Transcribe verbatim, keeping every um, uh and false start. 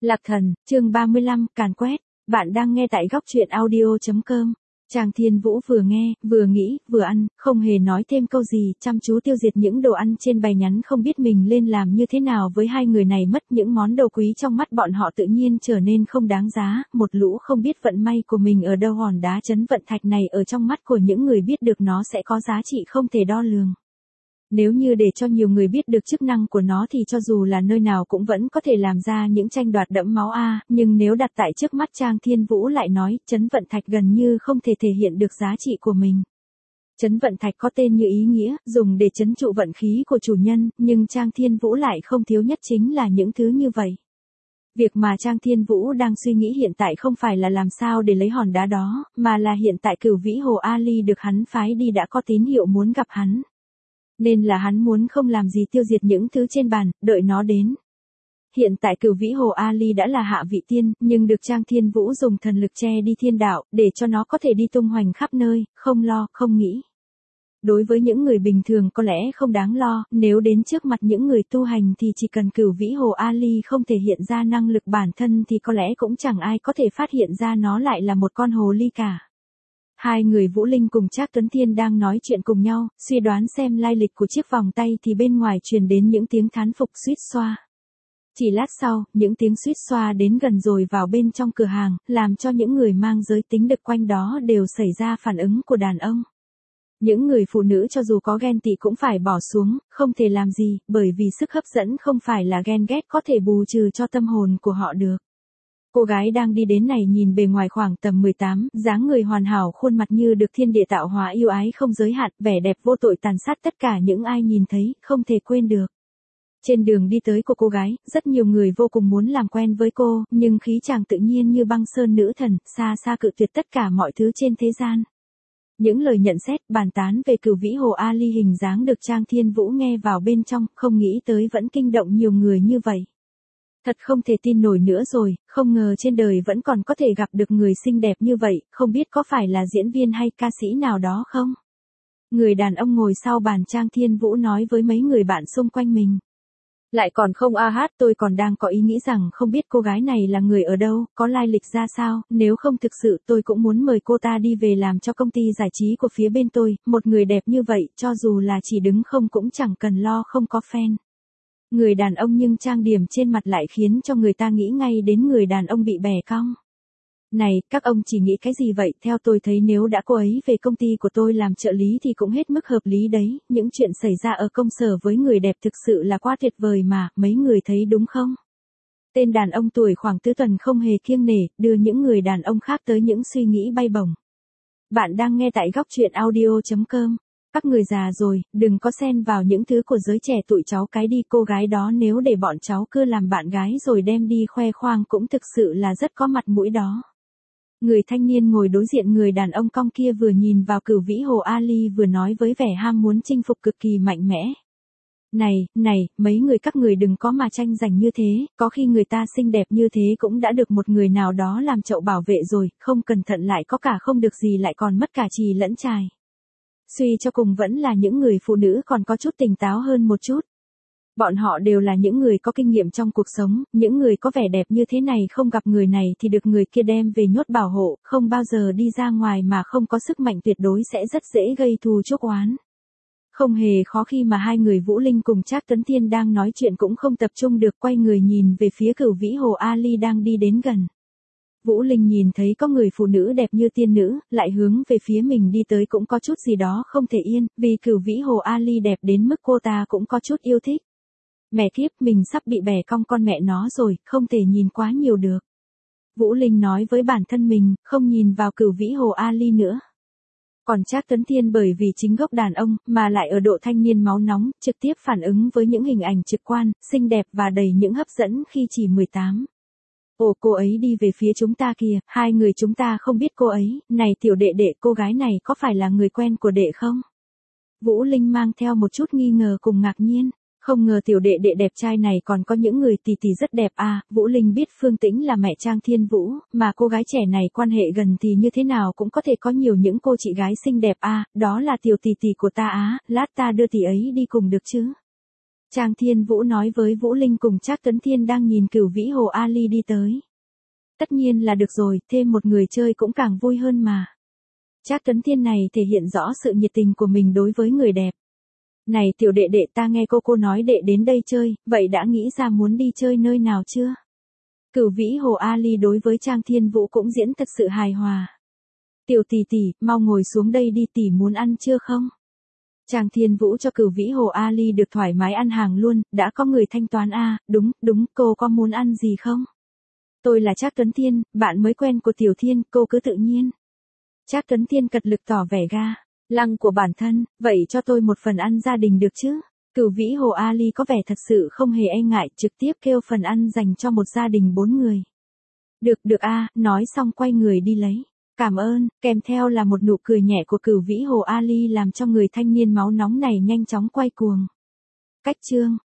Lạc Thần, chương ba mươi lăm, càn quét. Bạn đang nghe tại góc truyện audio chấm com. Trang Thiên Vũ vừa nghe, vừa nghĩ, vừa ăn, không hề nói thêm câu gì, chăm chú tiêu diệt những đồ ăn trên bày nhắn, không biết mình lên làm như thế nào với hai người này. Mất những món đồ quý trong mắt bọn họ tự nhiên trở nên không đáng giá, một lũ không biết vận may của mình ở đâu. Hòn đá chấn vận thạch này ở trong mắt của những người biết được nó sẽ có giá trị không thể đo lường. Nếu như để cho nhiều người biết được chức năng của nó thì cho dù là nơi nào cũng vẫn có thể làm ra những tranh đoạt đẫm máu a, nhưng nếu đặt tại trước mắt Trang Thiên Vũ lại nói, chấn vận thạch gần như không thể thể hiện được giá trị của mình. Chấn vận thạch có tên như ý nghĩa, dùng để chấn trụ vận khí của chủ nhân, nhưng Trang Thiên Vũ lại không thiếu nhất chính là những thứ như vậy. Việc mà Trang Thiên Vũ đang suy nghĩ hiện tại không phải là làm sao để lấy hòn đá đó, mà là hiện tại Cửu Vĩ Hồ Ali được hắn phái đi đã có tín hiệu muốn gặp hắn. Nên là hắn muốn không làm gì tiêu diệt những thứ trên bàn, đợi nó đến. Hiện tại Cửu Vĩ Hồ Ali đã là hạ vị tiên, nhưng được Trang Thiên Vũ dùng thần lực che đi thiên đạo, để cho nó có thể đi tung hoành khắp nơi, không lo, không nghĩ. Đối với những người bình thường có lẽ không đáng lo, nếu đến trước mặt những người tu hành thì chỉ cần Cửu Vĩ Hồ Ali không thể hiện ra năng lực bản thân thì có lẽ cũng chẳng ai có thể phát hiện ra nó lại là một con hồ ly cả. Hai người Vũ Linh cùng Trác Tuấn Thiên đang nói chuyện cùng nhau, suy đoán xem lai lịch của chiếc vòng tay thì bên ngoài truyền đến những tiếng thán phục suýt xoa. Chỉ lát sau, những tiếng suýt xoa đến gần rồi vào bên trong cửa hàng, làm cho những người mang giới tính đực quanh đó đều xảy ra phản ứng của đàn ông. Những người phụ nữ cho dù có ghen tị cũng phải bỏ xuống, không thể làm gì, bởi vì sức hấp dẫn không phải là ghen ghét có thể bù trừ cho tâm hồn của họ được. Cô gái đang đi đến này nhìn bề ngoài khoảng tầm mười tám, dáng người hoàn hảo, khuôn mặt như được thiên địa tạo hóa, yêu ái không giới hạn, vẻ đẹp vô tội tàn sát tất cả những ai nhìn thấy, không thể quên được. Trên đường đi tới của cô gái, rất nhiều người vô cùng muốn làm quen với cô, nhưng khí chàng tự nhiên như băng sơn nữ thần, xa xa cự tuyệt tất cả mọi thứ trên thế gian. Những lời nhận xét, bàn tán về Cửu Vĩ Hồ Ali hình dáng được Trang Thiên Vũ nghe vào bên trong, không nghĩ tới vẫn kinh động nhiều người như vậy. Thật không thể tin nổi nữa rồi, không ngờ trên đời vẫn còn có thể gặp được người xinh đẹp như vậy, không biết có phải là diễn viên hay ca sĩ nào đó không? Người đàn ông ngồi sau bàn Trang Thiên Vũ nói với mấy người bạn xung quanh mình. Lại còn không a hát, tôi còn đang có ý nghĩ rằng không biết cô gái này là người ở đâu, có lai lịch ra sao, nếu không thực sự tôi cũng muốn mời cô ta đi về làm cho công ty giải trí của phía bên tôi, một người đẹp như vậy, cho dù là chỉ đứng không cũng chẳng cần lo không có fan. Người đàn ông nhưng trang điểm trên mặt lại khiến cho người ta nghĩ ngay đến người đàn ông bị bẻ cong. Này, các ông chỉ nghĩ cái gì vậy? Theo tôi thấy nếu đã cô ấy về công ty của tôi làm trợ lý thì cũng hết mức hợp lý đấy, những chuyện xảy ra ở công sở với người đẹp thực sự là quá tuyệt vời mà, mấy người thấy đúng không? Tên đàn ông tuổi khoảng tứ tuần không hề kiêng nể, đưa những người đàn ông khác tới những suy nghĩ bay bổng. Bạn đang nghe tại góc truyện audio chấm com. Các người già rồi, đừng có xen vào những thứ của giới trẻ, tụi cháu cái đi, cô gái đó nếu để bọn cháu cứ làm bạn gái rồi đem đi khoe khoang cũng thực sự là rất có mặt mũi đó. Người thanh niên ngồi đối diện người đàn ông cong kia vừa nhìn vào Cửu Vĩ Hồ Ali vừa nói với vẻ ham muốn chinh phục cực kỳ mạnh mẽ. Này, này, mấy người các người đừng có mà tranh giành như thế, có khi người ta xinh đẹp như thế cũng đã được một người nào đó làm chậu bảo vệ rồi, không cẩn thận lại có cả không được gì lại còn mất cả chì lẫn chài. Suy cho cùng vẫn là những người phụ nữ còn có chút tỉnh táo hơn một chút. Bọn họ đều là những người có kinh nghiệm trong cuộc sống, những người có vẻ đẹp như thế này không gặp người này thì được người kia đem về nhốt bảo hộ, không bao giờ đi ra ngoài mà không có sức mạnh tuyệt đối sẽ rất dễ gây thù chuốc oán. Không hề khó khi mà hai người Vũ Linh cùng Trác Tuấn Thiên đang nói chuyện cũng không tập trung được, quay người nhìn về phía Cửu Vĩ Hồ Ali đang đi đến gần. Vũ Linh nhìn thấy có người phụ nữ đẹp như tiên nữ, lại hướng về phía mình đi tới cũng có chút gì đó không thể yên, vì Cửu Vĩ Hồ Ali đẹp đến mức cô ta cũng có chút yêu thích. Mẹ kiếp, mình sắp bị bẻ cong con mẹ nó rồi, không thể nhìn quá nhiều được. Vũ Linh nói với bản thân mình, không nhìn vào Cửu Vĩ Hồ Ali nữa. Còn Trác Tuấn Thiên bởi vì chính gốc đàn ông, mà lại ở độ thanh niên máu nóng, trực tiếp phản ứng với những hình ảnh trực quan, xinh đẹp và đầy những hấp dẫn khi chỉ mười tám. Ồ, cô ấy đi về phía chúng ta kìa, hai người chúng ta không biết cô ấy, này tiểu đệ đệ, cô gái này có phải là người quen của đệ không? Vũ Linh mang theo một chút nghi ngờ cùng ngạc nhiên, không ngờ tiểu đệ đệ đẹp trai này còn có những người tỷ tỷ rất đẹp à. Vũ Linh biết Phương Tĩnh là mẹ Trang Thiên Vũ, mà cô gái trẻ này quan hệ gần thì như thế nào cũng có thể có nhiều những cô chị gái xinh đẹp à, đó là tiểu tỷ tỷ của ta á, lát ta đưa tỷ ấy đi cùng được chứ? Trang Thiên Vũ nói với Vũ Linh cùng Trác Tuấn Thiên đang nhìn Cửu Vĩ Hồ Ali đi tới. Tất nhiên là được rồi, thêm một người chơi cũng càng vui hơn mà. Trác Tuấn Thiên này thể hiện rõ sự nhiệt tình của mình đối với người đẹp. Này tiểu đệ đệ, ta nghe cô cô nói đệ đến đây chơi, vậy đã nghĩ ra muốn đi chơi nơi nào chưa? Cửu Vĩ Hồ Ali đối với Trang Thiên Vũ cũng diễn thật sự hài hòa. Tiểu tỷ tỷ, mau ngồi xuống đây đi, tỷ muốn ăn chưa không? Trang Thiên Vũ cho Cửu Vĩ Hồ Ali được thoải mái ăn hàng luôn, đã có người thanh toán a, à, đúng, đúng, cô có muốn ăn gì không? Tôi là Trác Tuấn Thiên, bạn mới quen của Tiểu Thiên, cô cứ tự nhiên. Trác Tuấn Thiên cật lực tỏ vẻ ga lăng của bản thân, vậy cho tôi một phần ăn gia đình được chứ? Cửu Vĩ Hồ Ali có vẻ thật sự không hề e ngại, trực tiếp kêu phần ăn dành cho một gia đình bốn người. Được được a, à, nói xong quay người đi lấy. Cảm ơn, kèm theo là một nụ cười nhẹ của Cửu Vĩ Hồ Ali làm cho người thanh niên máu nóng này nhanh chóng quay cuồng. Cách chương